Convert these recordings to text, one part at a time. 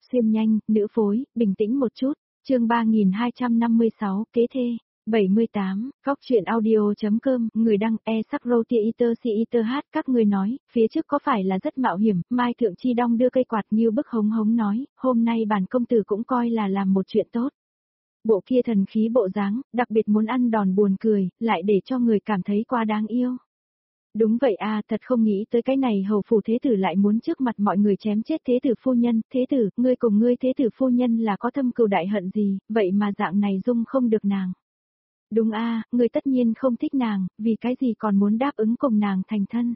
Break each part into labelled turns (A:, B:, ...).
A: xuyên nhanh, nữ phối, bình tĩnh một chút. Chương 3256, kế thê. 78, góc truyện audio.com, người đăng e-sắc-rô-tia-iter-si-iter-hát. Các người nói, phía trước có phải là rất mạo hiểm, Mai Thượng Chi Đong đưa cây quạt như bức hống hống nói, hôm nay bản công tử cũng coi là làm một chuyện tốt. Bộ kia thần khí bộ dáng, đặc biệt muốn ăn đòn buồn cười, lại để cho người cảm thấy quá đáng yêu. Đúng vậy à, thật không nghĩ tới cái này hầu phủ thế tử lại muốn trước mặt mọi người chém chết thế tử phu nhân, thế tử, ngươi cùng ngươi thế tử phu nhân là có thâm cừu đại hận gì, vậy mà dạng này dung không được nàng. Đúng a, ngươi tất nhiên không thích nàng, vì cái gì còn muốn đáp ứng cùng nàng thành thân.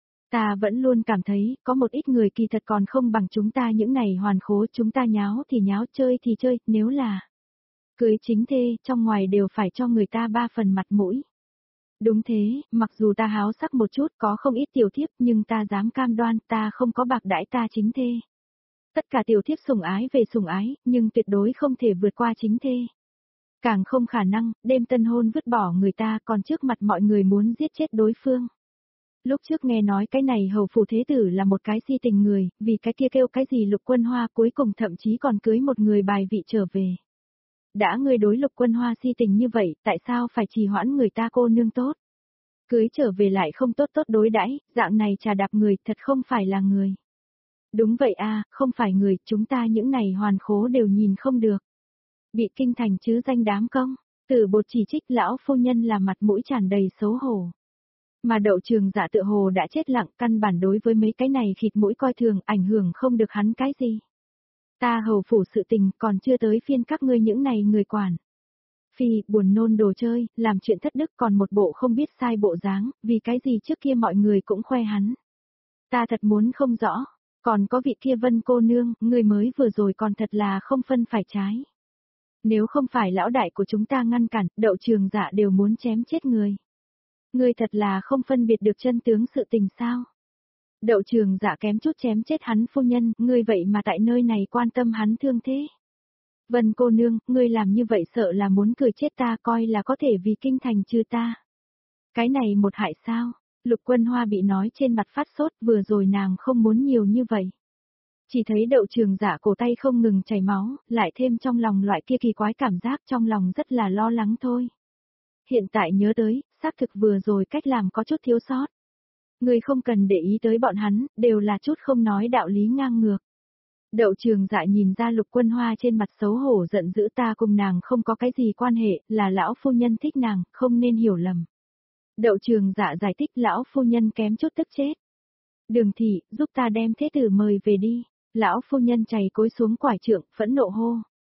A: Ta vẫn luôn cảm thấy, có một ít người kỳ thật còn không bằng chúng ta những này hoàn khố, chúng ta nháo thì nháo, chơi thì chơi, nếu là cưới chính thê, trong ngoài đều phải cho người ta 3 phần mặt mũi. Đúng thế, mặc dù ta háo sắc một chút có không ít tiểu thiếp nhưng ta dám cam đoan ta không có bạc đãi ta chính thê. Tất cả tiểu thiếp sủng ái về sủng ái, nhưng tuyệt đối không thể vượt qua chính thê. Càng không khả năng, đêm tân hôn vứt bỏ người ta còn trước mặt mọi người muốn giết chết đối phương. Lúc trước nghe nói cái này hầu phủ thế tử là một cái si tình người, vì cái kia kêu cái gì Lục Quân Hoa cuối cùng thậm chí còn cưới một người bài vị trở về. Đã ngươi đối Lục Quân Hoa si tình như vậy, tại sao phải trì hoãn người ta cô nương tốt? Cưới trở về lại không tốt tốt đối đãi, dạng này trà đạp người thật không phải là người. Đúng vậy a, không phải người, chúng ta những này hoàn khố đều nhìn không được. Bị kinh thành chứ danh đám công, Tử Bột chỉ trích lão phu nhân là mặt mũi tràn đầy xấu hổ. Mà Đậu Trường Dạ tựa hồ đã chết lặng, căn bản đối với mấy cái này khịt mũi coi thường, ảnh hưởng không được hắn cái gì. Ta hầu phủ sự tình còn chưa tới phiên các ngươi những này người quản. Phi, buồn nôn đồ chơi, làm chuyện thất đức còn một bộ không biết sai bộ dáng, vì cái gì trước kia mọi người cũng khoe hắn. Ta thật muốn không rõ, còn có vị kia Vân cô nương, người mới vừa rồi còn thật là không phân phải trái. Nếu không phải lão đại của chúng ta ngăn cản, Đậu Trường Dạ đều muốn chém chết người. Ngươi thật là không phân biệt được chân tướng sự tình sao? Đậu Trường Dạ kém chút chém chết hắn phu nhân, ngươi vậy mà tại nơi này quan tâm hắn thương thế. Vân cô nương, ngươi làm như vậy sợ là muốn cười chết ta, coi là có thể vì kinh thành trừ ta. Cái này một hại sao? Lục Quân Hoa bị nói trên mặt phát sốt, vừa rồi nàng không muốn nhiều như vậy. Chỉ thấy Đậu Trường Dạ cổ tay không ngừng chảy máu, lại thêm trong lòng loại kia kỳ quái cảm giác, trong lòng rất là lo lắng thôi. Hiện tại nhớ tới, xác thực vừa rồi cách làm có chút thiếu sót. Ngươi không cần để ý tới bọn hắn, đều là chút không nói đạo lý ngang ngược. Đậu Trường Dạ nhìn ra Lục Quân Hoa trên mặt xấu hổ giận dữ, ta cùng nàng không có cái gì quan hệ, là lão phu nhân thích nàng, không nên hiểu lầm. Đậu Trường Dạ giải thích, lão phu nhân kém chút tức chết. Đường thị, giúp ta đem thế tử mời về đi. Lão phu nhân chày cối xuống quải trượng, phẫn nộ hô.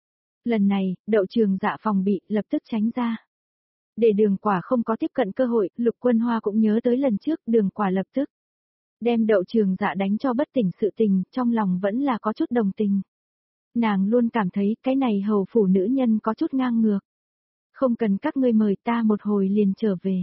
A: Lần này, Đậu Trường Dạ phòng bị, lập tức tránh ra. Để Đường Quả không có tiếp cận cơ hội, Lục Quân Hoa cũng nhớ tới lần trước, Đường Quả lập tức đem Đậu Trường Dạ đánh cho bất tỉnh sự tình, trong lòng vẫn là có chút đồng tình. Nàng luôn cảm thấy cái này hầu phủ nữ nhân có chút ngang ngược. Không cần các ngươi mời, ta một hồi liền trở về.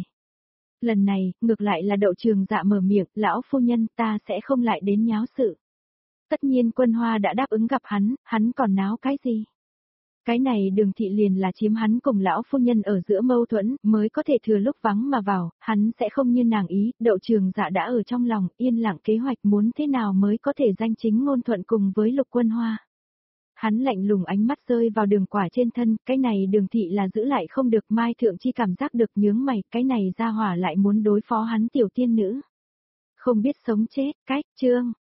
A: Lần này, ngược lại là Đậu Trường Dạ mở miệng, lão phu nhân, ta sẽ không lại đến nháo sự. Tất nhiên Quân Hoa đã đáp ứng gặp hắn còn náo cái gì? Cái này Đường thị liền là chiếm hắn cùng lão phu nhân ở giữa mâu thuẫn, mới có thể thừa lúc vắng mà vào, hắn sẽ không như nàng ý, Đậu Trường Dạ đã ở trong lòng, yên lặng kế hoạch muốn thế nào mới có thể danh chính ngôn thuận cùng với Lục Quân Hoa. Hắn lạnh lùng ánh mắt rơi vào Đường Quả trên thân, cái này Đường thị là giữ lại không được, Mai Thượng Chi cảm giác được nhướng mày, cái này ra hỏa lại muốn đối phó hắn tiểu tiên nữ. Không biết sống chết, cách, chương